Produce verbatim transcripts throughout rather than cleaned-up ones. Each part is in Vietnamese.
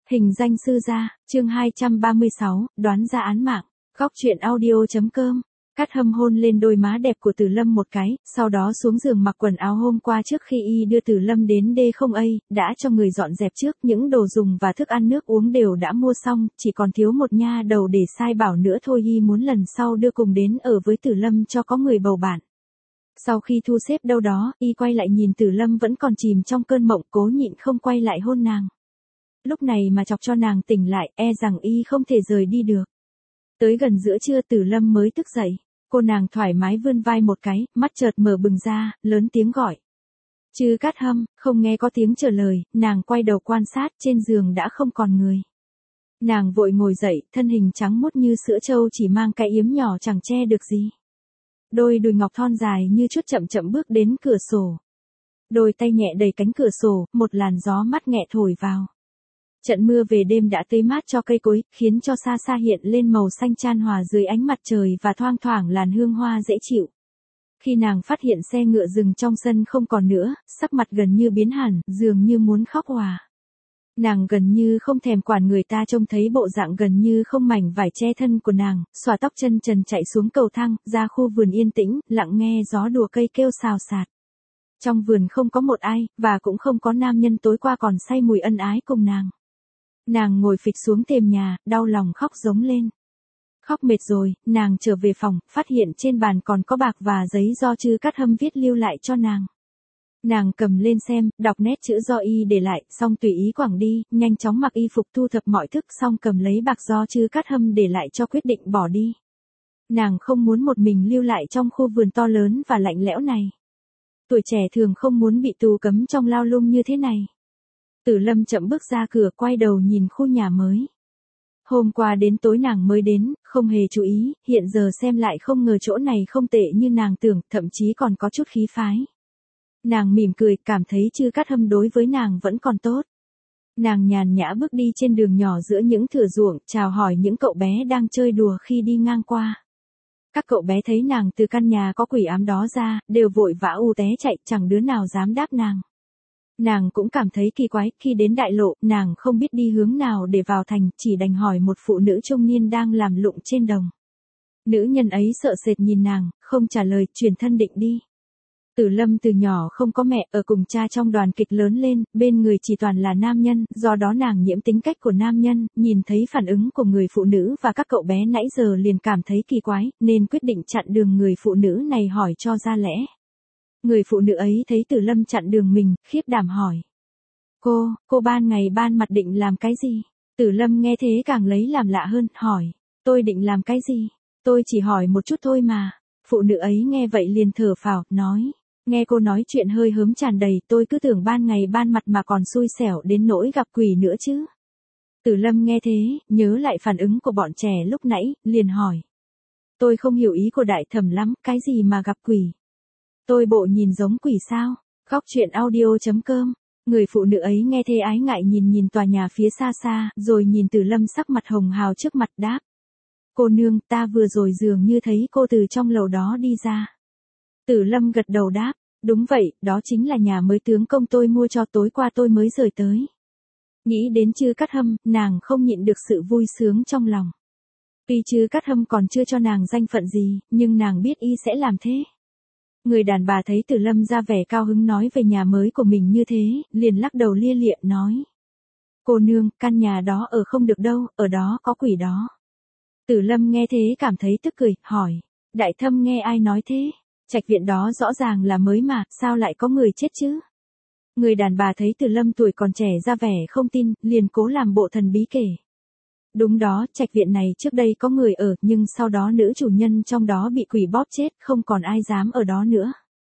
Hình danh sư gia, chương hai trăm ba mươi sáu, đoán ra án mạng. Góc truyện audio.com. Cát Hâm hôn lên đôi má đẹp của Tử Lâm một cái, sau đó xuống giường mặc quần áo hôm qua trước khi y đưa Tử Lâm đến D không A, đã cho người dọn dẹp trước, những đồ dùng và thức ăn nước uống đều đã mua xong, chỉ còn thiếu một nha đầu để sai bảo nữa thôi. Y muốn lần sau đưa cùng đến ở với Tử Lâm cho có người bầu bạn. Sau khi thu xếp đâu đó, y quay lại nhìn Tử Lâm vẫn còn chìm trong cơn mộng, cố nhịn không quay lại hôn nàng. Lúc này mà chọc cho nàng tỉnh lại, e rằng y không thể rời đi được. Tới gần giữa trưa Tử Lâm mới thức dậy. Cô nàng thoải mái vươn vai một cái, mắt chợt mở bừng ra, lớn tiếng gọi. Chứ Cát Hâm, không nghe có tiếng trả lời, nàng quay đầu quan sát, trên giường đã không còn người. Nàng vội ngồi dậy, thân hình trắng muốt như sữa trâu chỉ mang cái yếm nhỏ chẳng che được gì. Đôi đùi ngọc thon dài như chút chậm chậm bước đến cửa sổ. Đôi tay nhẹ đẩy cánh cửa sổ, một làn gió mát nhẹ thổi vào. Trận mưa về đêm đã tưới mát cho cây cối, khiến cho xa xa hiện lên màu xanh chan hòa dưới ánh mặt trời và thoang thoảng làn hương hoa dễ chịu. Khi nàng phát hiện xe ngựa dừng trong sân không còn nữa, sắc mặt gần như biến hẳn, dường như muốn khóc òa. Nàng gần như không thèm quản người ta trông thấy bộ dạng gần như không mảnh vải che thân của nàng, xòa tóc chân trần chạy xuống cầu thang, ra khu vườn yên tĩnh, lặng nghe gió đùa cây kêu xào xạc. Trong vườn không có một ai, và cũng không có nam nhân tối qua còn say mùi ân ái cùng nàng. Nàng ngồi phịch xuống thềm nhà, đau lòng khóc giống lên. Khóc mệt rồi, nàng trở về phòng, phát hiện trên bàn còn có bạc và giấy do Chứ Cát Hâm viết lưu lại cho nàng. Nàng cầm lên xem, đọc nét chữ do y để lại, xong tùy ý quẳng đi, nhanh chóng mặc y phục thu thập mọi thức, xong cầm lấy bạc do Chứ Cát Hâm để lại cho quyết định bỏ đi. Nàng không muốn một mình lưu lại trong khu vườn to lớn và lạnh lẽo này. Tuổi trẻ thường không muốn bị tù cấm trong lao lung như thế này. Tử Lâm chậm bước ra cửa, quay đầu nhìn khu nhà mới. Hôm qua đến tối nàng mới đến, không hề chú ý, hiện giờ xem lại không ngờ chỗ này không tệ như nàng tưởng, thậm chí còn có chút khí phái. Nàng mỉm cười, cảm thấy Chứ Cát Hâm đối với nàng vẫn còn tốt. Nàng nhàn nhã bước đi trên đường nhỏ giữa những thửa ruộng, chào hỏi những cậu bé đang chơi đùa khi đi ngang qua. Các cậu bé thấy nàng từ căn nhà có quỷ ám đó ra, đều vội vã u té chạy, chẳng đứa nào dám đáp nàng. Nàng cũng cảm thấy kỳ quái, khi đến đại lộ, nàng không biết đi hướng nào để vào thành, chỉ đành hỏi một phụ nữ trung niên đang làm lụng trên đồng. Nữ nhân ấy sợ sệt nhìn nàng, không trả lời, chuyển thân định đi. Tử Lâm từ nhỏ không có mẹ, ở cùng cha trong đoàn kịch lớn lên, bên người chỉ toàn là nam nhân, do đó nàng nhiễm tính cách của nam nhân, nhìn thấy phản ứng của người phụ nữ và các cậu bé nãy giờ liền cảm thấy kỳ quái, nên quyết định chặn đường người phụ nữ này hỏi cho ra lẽ. Người phụ nữ ấy thấy Tử Lâm chặn đường mình, khiếp đảm hỏi. Cô, cô ban ngày ban mặt định làm cái gì? Tử Lâm nghe thế càng lấy làm lạ hơn, hỏi. Tôi định làm cái gì? Tôi chỉ hỏi một chút thôi mà. Phụ nữ ấy nghe vậy liền thở phào, nói. Nghe cô nói chuyện hơi hớm tràn đầy, tôi cứ tưởng ban ngày ban mặt mà còn xui xẻo đến nỗi gặp quỷ nữa chứ. Tử Lâm nghe thế, nhớ lại phản ứng của bọn trẻ lúc nãy, liền hỏi. Tôi không hiểu ý của đại thẩm lắm, cái gì mà gặp quỷ? Tôi bộ nhìn giống quỷ sao? Góc truyện audio.com. Người phụ nữ ấy nghe thế ái ngại nhìn nhìn tòa nhà phía xa xa, rồi nhìn Tử Lâm sắc mặt hồng hào trước mặt đáp. Cô nương, ta vừa rồi dường như thấy cô từ trong lầu đó đi ra. Tử Lâm gật đầu đáp, đúng vậy, đó chính là nhà mới tướng công tôi mua cho, tối qua tôi mới rời tới. Nghĩ đến Chứ Cát Hâm, nàng không nhịn được sự vui sướng trong lòng. Tuy Chứ Cát Hâm còn chưa cho nàng danh phận gì, nhưng nàng biết y sẽ làm thế. Người đàn bà thấy Tử Lâm ra vẻ cao hứng nói về nhà mới của mình như thế, liền lắc đầu lia lịa nói. Cô nương, căn nhà đó ở không được đâu, ở đó có quỷ đó. Tử Lâm nghe thế cảm thấy tức cười, hỏi. Đại thâm nghe ai nói thế? Trạch viện đó rõ ràng là mới mà, sao lại có người chết chứ? Người đàn bà thấy Tử Lâm tuổi còn trẻ ra vẻ không tin, liền cố làm bộ thần bí kể. Đúng đó, trạch viện này trước đây có người ở, nhưng sau đó nữ chủ nhân trong đó bị quỷ bóp chết, không còn ai dám ở đó nữa.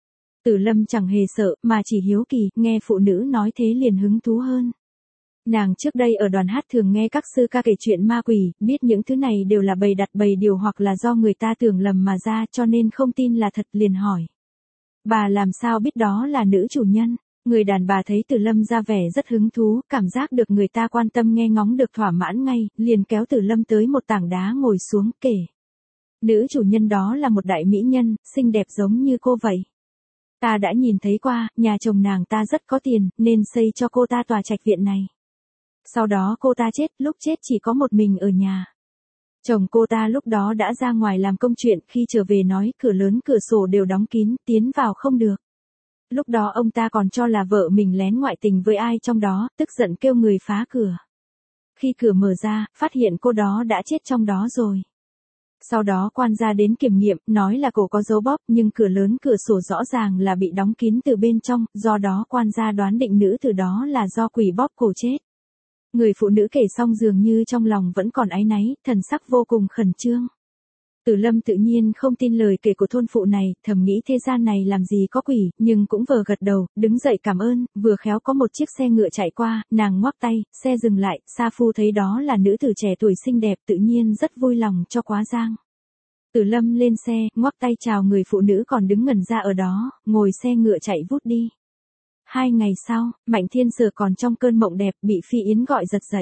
Tử Lâm chẳng hề sợ, mà chỉ hiếu kỳ, nghe phụ nữ nói thế liền hứng thú hơn. Nàng trước đây ở đoàn hát thường nghe các sư ca kể chuyện ma quỷ, biết những thứ này đều là bày đặt bày điều hoặc là do người ta tưởng lầm mà ra, cho nên không tin là thật, liền hỏi. Bà làm sao biết đó là nữ chủ nhân? Người đàn bà thấy Tử Lâm ra vẻ rất hứng thú, cảm giác được người ta quan tâm nghe ngóng được thỏa mãn ngay, liền kéo Tử Lâm tới một tảng đá ngồi xuống kể. Nữ chủ nhân đó là một đại mỹ nhân, xinh đẹp giống như cô vậy. Ta đã nhìn thấy qua, nhà chồng nàng ta rất có tiền, nên xây cho cô ta tòa trạch viện này. Sau đó cô ta chết, lúc chết chỉ có một mình ở nhà. Chồng cô ta lúc đó đã ra ngoài làm công chuyện, khi trở về nói cửa lớn cửa sổ đều đóng kín, tiến vào không được. Lúc đó ông ta còn cho là vợ mình lén ngoại tình với ai trong đó, tức giận kêu người phá cửa. Khi cửa mở ra, phát hiện cô đó đã chết trong đó rồi. Sau đó quan gia đến kiểm nghiệm, nói là cổ có dấu bóp, nhưng cửa lớn cửa sổ rõ ràng là bị đóng kín từ bên trong, do đó quan gia đoán định nữ tử đó là do quỷ bóp cổ chết. Người phụ nữ kể xong dường như trong lòng vẫn còn áy náy, thần sắc vô cùng khẩn trương. Tử Lâm tự nhiên không tin lời kể của thôn phụ này, thầm nghĩ thế gian này làm gì có quỷ, nhưng cũng vờ gật đầu, đứng dậy cảm ơn, vừa khéo có một chiếc xe ngựa chạy qua, nàng ngoắc tay, xe dừng lại, sa phu thấy đó là nữ tử trẻ tuổi xinh đẹp tự nhiên rất vui lòng cho quá giang. Tử Lâm lên xe, ngoắc tay chào người phụ nữ còn đứng ngẩn ra ở đó, ngồi xe ngựa chạy vút đi. Hai ngày sau, Mạnh Thiên Sở còn trong cơn mộng đẹp bị Phi Yến gọi giật dậy.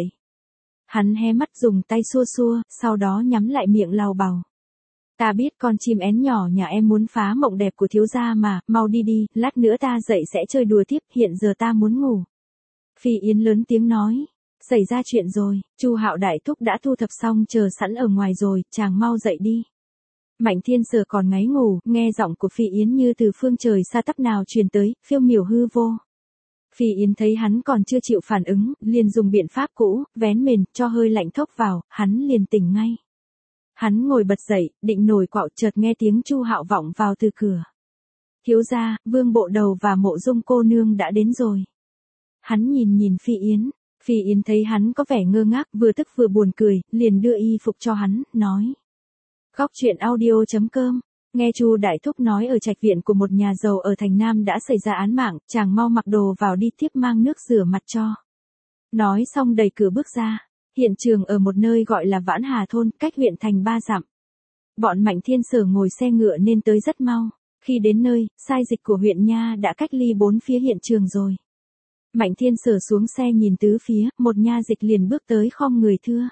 Hắn hé mắt dùng tay xua xua, sau đó nhắm lại miệng lào bào. Ta biết con chim én nhỏ nhà em muốn phá mộng đẹp của thiếu gia mà, mau đi đi, lát nữa ta dậy sẽ chơi đùa tiếp, hiện giờ ta muốn ngủ. Phi Yến lớn tiếng nói, xảy ra chuyện rồi, Chu Hạo đại thúc đã thu thập xong chờ sẵn ở ngoài rồi, chàng mau dậy đi. Mạnh Thiên Sở còn ngáy ngủ, nghe giọng của Phi Yến như từ phương trời xa tắp nào truyền tới, phiêu miểu hư vô. Phi Yến thấy hắn còn chưa chịu phản ứng, liền dùng biện pháp cũ, vén mền, cho hơi lạnh thốc vào, hắn liền tỉnh ngay. Hắn ngồi bật dậy, định nổi quạo, chợt nghe tiếng Chu Hạo vọng vào từ cửa. Thiếu gia, Vương Bộ Đầu và Mộ Dung cô nương đã đến rồi. Hắn nhìn nhìn Phi Yến, Phi Yến thấy hắn có vẻ ngơ ngác, vừa tức vừa buồn cười, liền đưa y phục cho hắn, nói. Góc truyện audio chấm com, nghe Chu đại thúc nói ở trạch viện của một nhà giàu ở thành Nam đã xảy ra án mạng, chàng mau mặc đồ vào đi tiếp mang nước rửa mặt cho. Nói xong đẩy cửa bước ra. Hiện trường ở một nơi gọi là Vãn Hà Thôn, cách huyện thành ba dặm. Bọn Mạnh Thiên Sở ngồi xe ngựa nên tới rất mau. Khi đến nơi, sai dịch của huyện nha đã cách ly bốn phía hiện trường rồi. Mạnh Thiên Sở xuống xe nhìn tứ phía, một nha dịch liền bước tới khom người thưa.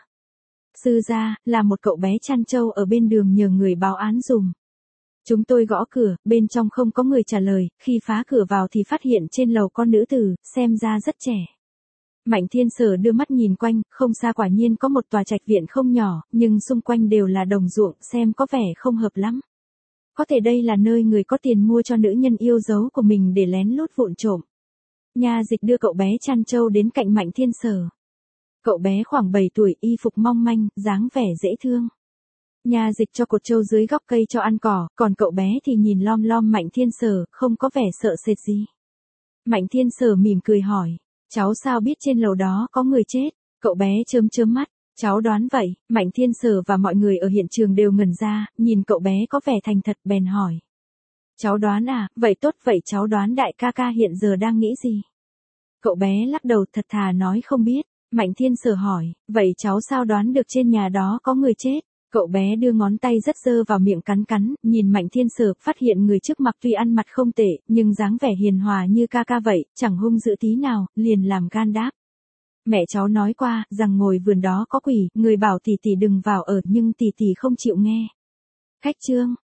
Sư gia, là một cậu bé chăn trâu ở bên đường nhờ người báo án dùm. Chúng tôi gõ cửa, bên trong không có người trả lời, khi phá cửa vào thì phát hiện trên lầu con nữ tử, xem ra rất trẻ. Mạnh Thiên Sở đưa mắt nhìn quanh, không xa quả nhiên có một tòa trạch viện không nhỏ, nhưng xung quanh đều là đồng ruộng, xem có vẻ không hợp lắm. Có thể đây là nơi người có tiền mua cho nữ nhân yêu dấu của mình để lén lút vụn trộm. Nha dịch đưa cậu bé chăn trâu đến cạnh Mạnh Thiên Sở. Cậu bé khoảng bảy tuổi, y phục mong manh, dáng vẻ dễ thương. Nha dịch cho cột trâu dưới gốc cây cho ăn cỏ, còn cậu bé thì nhìn lom lom Mạnh Thiên Sở, không có vẻ sợ sệt gì. Mạnh Thiên Sở mỉm cười hỏi. Cháu sao biết trên lầu đó có người chết? Cậu bé chớm chớm mắt, cháu đoán vậy. Mạnh Thiên Sở và mọi người ở hiện trường đều ngẩn ra, nhìn cậu bé có vẻ thành thật bèn hỏi. Cháu đoán à, vậy tốt vậy cháu đoán đại ca ca hiện giờ đang nghĩ gì? Cậu bé lắc đầu thật thà nói không biết. Mạnh Thiên Sở hỏi, vậy cháu sao đoán được trên nhà đó có người chết? Cậu bé đưa ngón tay rất dơ vào miệng cắn cắn, nhìn Mạnh Thiên Sở, phát hiện người trước mặt tuy ăn mặt không tệ, nhưng dáng vẻ hiền hòa như ca ca vậy, chẳng hung dữ tí nào, liền làm gan đáp. Mẹ cháu nói qua, rằng ngồi vườn đó có quỷ, người bảo tỷ tỷ đừng vào ở nhưng tỷ tỷ không chịu nghe. Khách chương.